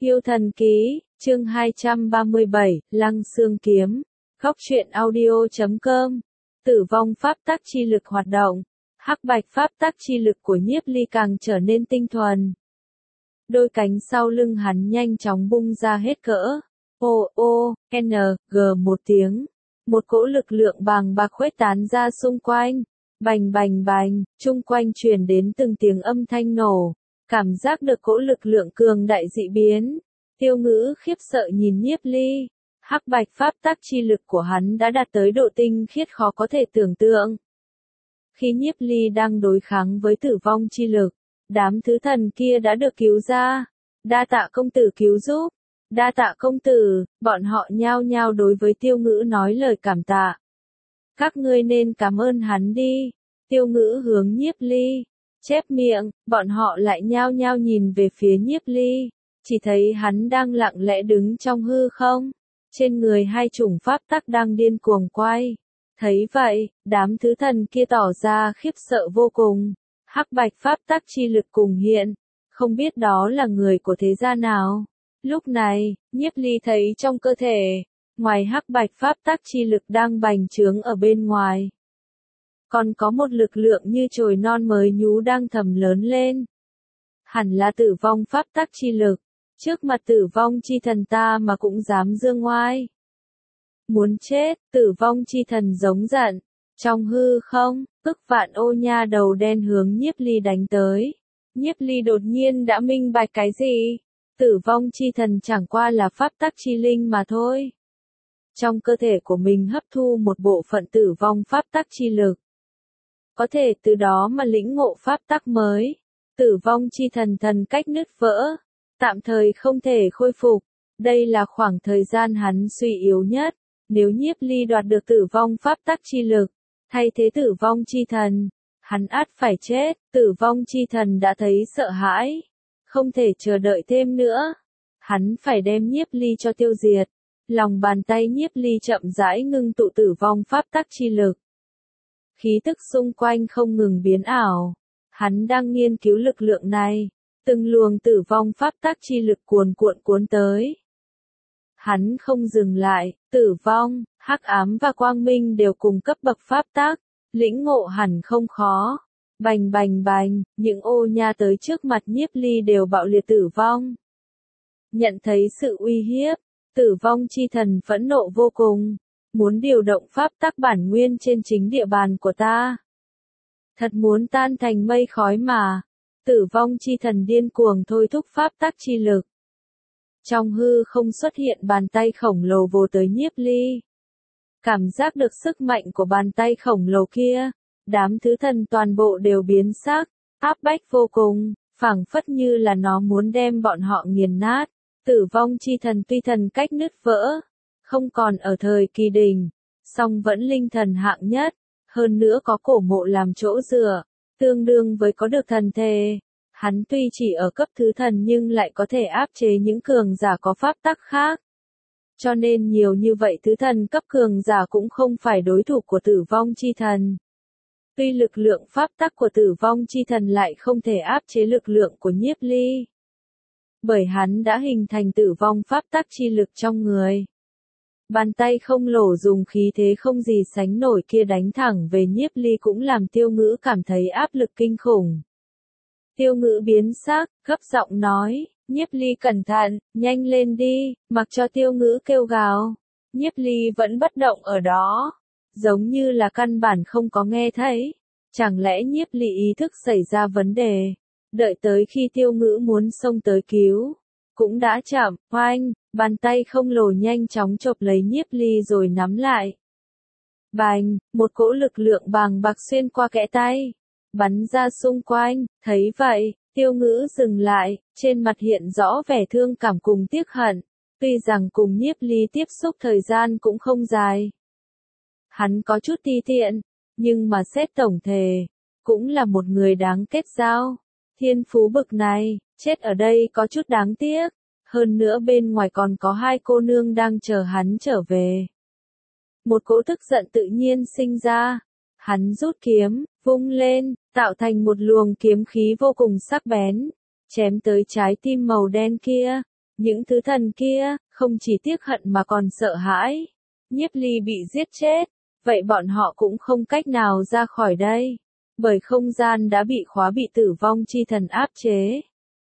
Yêu thần ký, chương 237, Lăng Xương kiếm. Góc truyện audio.com. Tử vong pháp tắc chi lực hoạt động. Hắc bạch pháp tắc chi lực của Nhiếp Ly càng trở nên tinh thuần. Đôi cánh sau lưng hắn nhanh chóng bung ra hết cỡ. G một tiếng. Một cỗ lực lượng bàng bạc khuếch tán ra xung quanh. Bành bành bành, chung quanh truyền đến từng tiếng âm thanh nổ. Cảm giác được cỗ lực lượng cường đại dị biến. Tiêu Ngữ khiếp sợ nhìn Nhiếp Ly. Hắc bạch pháp tắc chi lực của hắn đã đạt tới độ tinh khiết khó có thể tưởng tượng. Khi Nhiếp Ly đang đối kháng với tử vong chi lực, đám thứ thần kia đã được cứu ra. Đa tạ công tử cứu giúp. Đa tạ công tử, bọn họ nhao nhao đối với Tiêu Ngữ nói lời cảm tạ. Các ngươi nên cảm ơn hắn đi. Tiêu Ngữ hướng Nhiếp Ly chép miệng, bọn họ lại nhao nhao nhìn về phía Nhiếp Ly, chỉ thấy hắn đang lặng lẽ đứng trong hư không, trên người hai chủng pháp tắc đang điên cuồng quay. Thấy vậy, đám thứ thần kia tỏ ra khiếp sợ vô cùng. Hắc bạch pháp tắc chi lực cùng hiện, không biết đó là người của thế gia nào. Lúc này, Nhiếp Ly thấy trong cơ thể, ngoài hắc bạch pháp tắc chi lực đang bành trướng ở bên ngoài, còn có một lực lượng như chồi non mới nhú đang thầm lớn lên. Hẳn là tử vong pháp tắc chi lực, trước mặt tử vong chi thần ta mà cũng dám dương oai. Muốn chết, tử vong chi thần giống giận. Trong hư không, ức vạn ô nha đầu đen hướng Nhiếp Ly đánh tới. Nhiếp Ly đột nhiên đã minh bạch cái gì? Tử vong chi thần chẳng qua là pháp tắc chi linh mà thôi. Trong cơ thể của mình hấp thu một bộ phận tử vong pháp tắc chi lực, có thể từ đó mà lĩnh ngộ pháp tắc mới. Tử vong chi thần thần cách nứt vỡ, tạm thời không thể khôi phục. Đây là khoảng thời gian hắn suy yếu nhất. Nếu Nhiếp Ly đoạt được tử vong pháp tắc chi lực, thay thế tử vong chi thần, hắn ắt phải chết. Tử vong chi thần đã thấy sợ hãi, không thể chờ đợi thêm nữa. Hắn phải đem Nhiếp Ly cho tiêu diệt. Lòng bàn tay Nhiếp Ly chậm rãi ngưng tụ tử vong pháp tắc chi lực. Khí tức xung quanh không ngừng biến ảo. Hắn đang nghiên cứu lực lượng này. Từng luồng tử vong pháp tắc chi lực cuồn cuộn cuốn tới. Hắn không dừng lại, tử vong, hắc ám và quang minh đều cùng cấp bậc pháp tắc, lĩnh ngộ hẳn không khó. Bành bành bành, những ô nha tới trước mặt Nhiếp Ly đều bạo liệt tử vong. Nhận thấy sự uy hiếp, tử vong chi thần phẫn nộ vô cùng, muốn điều động pháp tắc bản nguyên trên chính địa bàn của ta. Thật muốn tan thành mây khói mà. Tử vong chi thần điên cuồng thôi thúc pháp tắc chi lực. Trong hư không xuất hiện bàn tay khổng lồ vồ tới Nhiếp Ly. Cảm giác được sức mạnh của bàn tay khổng lồ kia, đám thứ thần toàn bộ đều biến sắc, áp bách vô cùng, phảng phất như là nó muốn đem bọn họ nghiền nát. Tử vong chi thần tuy thần cách nứt vỡ, không còn ở thời kỳ đỉnh, song vẫn linh thần hạng nhất, hơn nữa có cổ mộ làm chỗ dựa, tương đương với có được thần thể. Hắn tuy chỉ ở cấp thứ thần nhưng lại có thể áp chế những cường giả có pháp tắc khác. Cho nên nhiều như vậy thứ thần cấp cường giả cũng không phải đối thủ của tử vong chi thần. Tuy lực lượng pháp tắc của tử vong chi thần lại không thể áp chế lực lượng của Nhiếp Ly. Bởi hắn đã hình thành tử vong pháp tắc chi lực trong người. Bàn tay không lỗ dùng khí thế không gì sánh nổi kia đánh thẳng về Nhiếp Ly cũng làm Tiêu Ngữ cảm thấy áp lực kinh khủng. Tiêu Ngữ biến sắc, gấp giọng nói, Nhiếp Ly cẩn thận, nhanh lên đi, mặc cho Tiêu Ngữ kêu gào. Nhiếp Ly vẫn bất động ở đó, giống như là căn bản không có nghe thấy. Chẳng lẽ Nhiếp Ly ý thức xảy ra vấn đề? Đợi tới khi Tiêu Ngữ muốn xông tới cứu, cũng đã chậm. Oanh, bàn tay không lồ nhanh chóng chộp lấy Nhiếp Ly rồi nắm lại. Bành, một cỗ lực lượng bàng bạc xuyên qua kẽ tay, bắn ra xung quanh. Thấy vậy, Tiêu Ngữ dừng lại, trên mặt hiện rõ vẻ thương cảm cùng tiếc hận. Tuy rằng cùng Nhiếp Ly tiếp xúc thời gian cũng không dài, hắn có chút ti tiện, nhưng mà xét tổng thể, cũng là một người đáng kết giao. Thiên phú bực này, chết ở đây có chút đáng tiếc. Hơn nữa bên ngoài còn có hai cô nương đang chờ hắn trở về. Một cỗ tức giận tự nhiên sinh ra. Hắn rút kiếm, vung lên, tạo thành một luồng kiếm khí vô cùng sắc bén, chém tới trái tim màu đen kia. Những thứ thần kia, không chỉ tiếc hận mà còn sợ hãi. Nhiếp Ly bị giết chết, vậy bọn họ cũng không cách nào ra khỏi đây. Bởi không gian đã bị khóa, bị tử vong chi thần áp chế.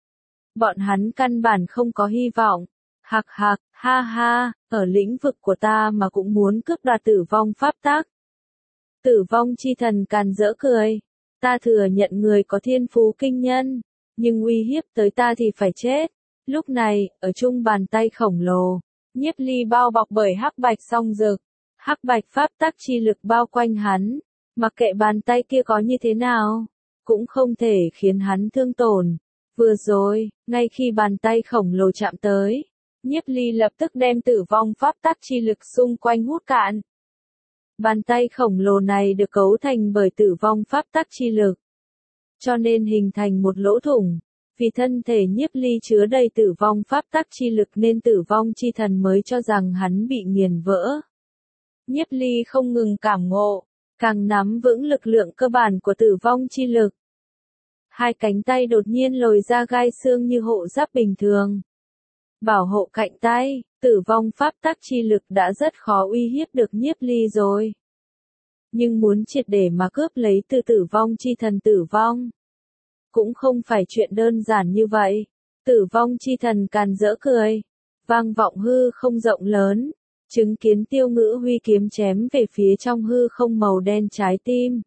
Bọn hắn căn bản không có hy vọng. Hạc hạc, ha ha, ở lĩnh vực của ta mà cũng muốn cướp đoạt tử vong pháp tắc. Tử vong chi thần càn rỡ cười. Ta thừa nhận người có thiên phú kinh nhân, nhưng uy hiếp tới ta thì phải chết. Lúc này, ở chung bàn tay khổng lồ, Nhiếp Ly bao bọc bởi hắc bạch song dực. Hắc bạch pháp tắc chi lực bao quanh hắn, mặc kệ bàn tay kia có như thế nào, cũng không thể khiến hắn thương tổn. Vừa rồi, ngay khi bàn tay khổng lồ chạm tới, Nhiếp Ly lập tức đem tử vong pháp tắc chi lực xung quanh hút cạn. Bàn tay khổng lồ này được cấu thành bởi tử vong pháp tắc chi lực, cho nên hình thành một lỗ thủng. Vì thân thể Nhiếp Ly chứa đầy tử vong pháp tắc chi lực nên tử vong chi thần mới cho rằng hắn bị nghiền vỡ. Nhiếp Ly không ngừng cảm ngộ, càng nắm vững lực lượng cơ bản của tử vong chi lực. Hai cánh tay đột nhiên lồi ra gai xương như hộ giáp bình thường. Bảo hộ cạnh tay, tử vong pháp tắc chi lực đã rất khó uy hiếp được Nhiếp Ly rồi. Nhưng muốn triệt để mà cướp lấy từ tử vong chi thần tử vong, cũng không phải chuyện đơn giản như vậy. Tử vong chi thần càn rỡ cười, vang vọng hư không rộng lớn, chứng kiến Tiêu Ngữ huy kiếm chém về phía trong hư không màu đen trái tim.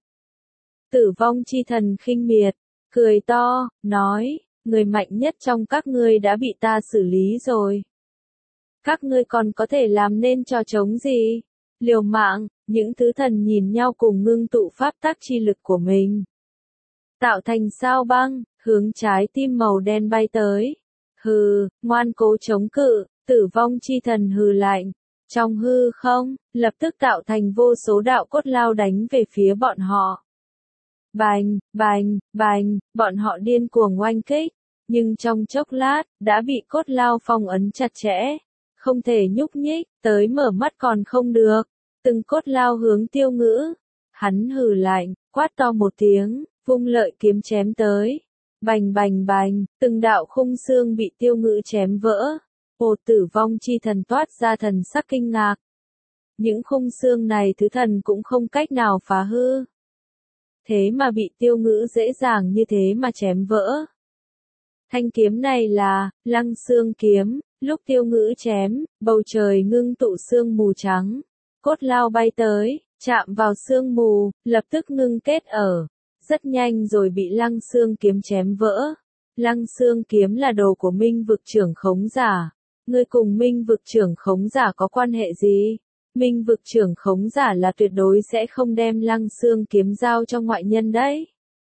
Tử vong chi thần khinh miệt, cười to, nói, người mạnh nhất trong các ngươi đã bị ta xử lý rồi. Các ngươi còn có thể làm nên trò trống gì? Liều mạng, những thứ thần nhìn nhau cùng ngưng tụ pháp tắc chi lực của mình. Tạo thành sao băng, hướng trái tim màu đen bay tới. Hừ, ngoan cố chống cự, tử vong chi thần hừ lạnh. Trong hư không, lập tức tạo thành vô số đạo cốt lao đánh về phía bọn họ. Bành, bành, bành, bọn họ điên cuồng oanh kích, nhưng trong chốc lát, đã bị cốt lao phong ấn chặt chẽ. Không thể nhúc nhích, tới mở mắt còn không được. Từng cốt lao hướng Tiêu Ngữ. Hắn hừ lạnh, quát to một tiếng, vung lợi kiếm chém tới. Bành bành bành, từng đạo khung xương bị Tiêu Ngữ chém vỡ. Ồ, tử vong chi thần toát ra thần sắc kinh ngạc. Những khung xương này thứ thần cũng không cách nào phá hư. Thế mà bị Tiêu Ngữ dễ dàng như thế mà chém vỡ. Thanh kiếm này là Lăng Xương kiếm, lúc Tiêu Ngữ chém, bầu trời ngưng tụ sương mù trắng. Cốt lao bay tới, chạm vào sương mù, lập tức ngưng kết ở. Rất nhanh rồi bị Lăng Xương kiếm chém vỡ. Lăng Xương kiếm là đồ của Minh vực trưởng khống giả. Ngươi cùng Minh vực trưởng khống giả có quan hệ gì? Minh vực trưởng khống giả là tuyệt đối sẽ không đem Lăng Xương kiếm giao cho ngoại nhân đấy.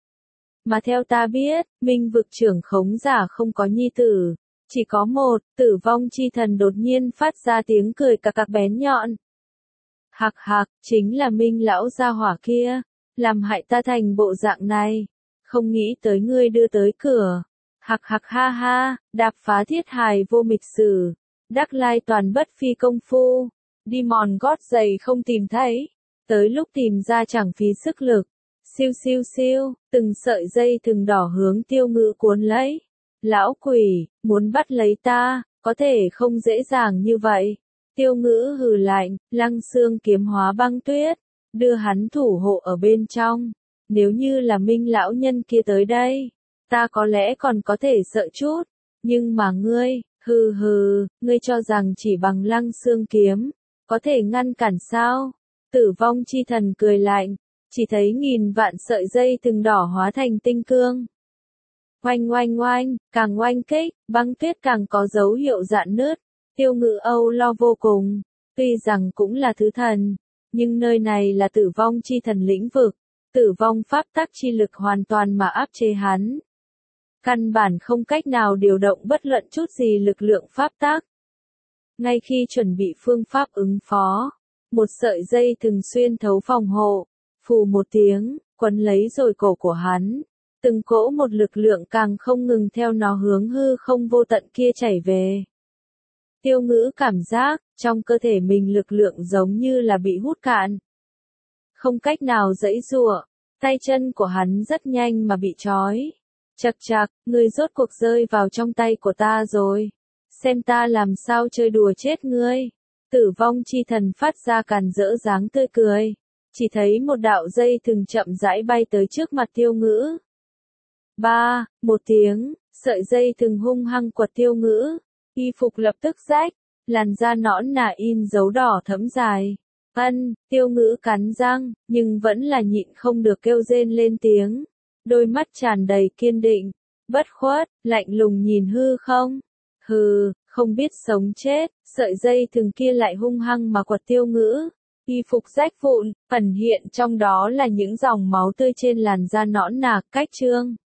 Mà theo ta biết, Minh vực trưởng khống giả không có nhi tử, chỉ có một. Tử vong chi thần đột nhiên phát ra tiếng cười cặc cặc bén nhọn. Hạc hạc, chính là Minh lão gia hỏa kia, làm hại ta thành bộ dạng này, không nghĩ tới ngươi đưa tới cửa. Hạc hạc ha ha, đạp phá thiết hài vô mịch sử, đắc lai toàn bất phi công phu, đi mòn gót giày không tìm thấy, tới lúc tìm ra chẳng phí sức lực. Siêu siêu siêu, từng sợi dây thừng đỏ hướng Tiêu Ngữ cuốn lấy. Lão quỷ, muốn bắt lấy ta, có thể không dễ dàng như vậy. Tiêu Ngữ hừ lạnh, Lăng Xương kiếm hóa băng tuyết, đưa hắn thủ hộ ở bên trong. Nếu như là Minh lão nhân kia tới đây, ta có lẽ còn có thể sợ chút, nhưng mà ngươi, hừ hừ, ngươi cho rằng chỉ bằng Lăng Xương kiếm, có thể ngăn cản sao? Tử vong chi thần cười lạnh, chỉ thấy nghìn vạn sợi dây thừng đỏ hóa thành tinh cương. Oanh oanh oanh, càng oanh kích, băng tuyết càng có dấu hiệu rạn nứt. Tiêu Ngữ âu lo vô cùng, tuy rằng cũng là thứ thần, nhưng nơi này là tử vong chi thần lĩnh vực, tử vong pháp tắc chi lực hoàn toàn mà áp chế hắn. Căn bản không cách nào điều động bất luận chút gì lực lượng pháp tắc. Ngay khi chuẩn bị phương pháp ứng phó, một sợi dây thừng xuyên thấu phòng hộ, phù một tiếng, quấn lấy rồi cổ của hắn. Từng cỗ một lực lượng càng không ngừng theo nó hướng hư không vô tận kia chảy về. Tiêu Ngữ cảm giác, trong cơ thể mình lực lượng giống như là bị hút cạn. Không cách nào giãy giụa, tay chân của hắn rất nhanh mà bị trói. Chậc chậc, ngươi rốt cuộc rơi vào trong tay của ta rồi. xem ta làm sao chơi đùa chết ngươi. Tử vong chi thần phát ra càn rỡ dáng tươi cười. Chỉ thấy một đạo dây thừng chậm rãi bay tới trước mặt Tiêu Ngữ. Ba, một tiếng, sợi dây thừng hung hăng quật Tiêu Ngữ. Y phục lập tức rách, làn da nõn nà in dấu đỏ thẫm dài. Tiêu Ngữ cắn răng, nhưng vẫn là nhịn không được kêu rên lên tiếng. Đôi mắt tràn đầy kiên định, bất khuất, lạnh lùng nhìn hư không. Hừ, không biết sống chết, sợi dây thừng kia lại hung hăng mà quật Tiêu Ngữ. Y phục rách vụn, ẩn hiện trong đó là những dòng máu tươi trên làn da nõn nà, cách trương.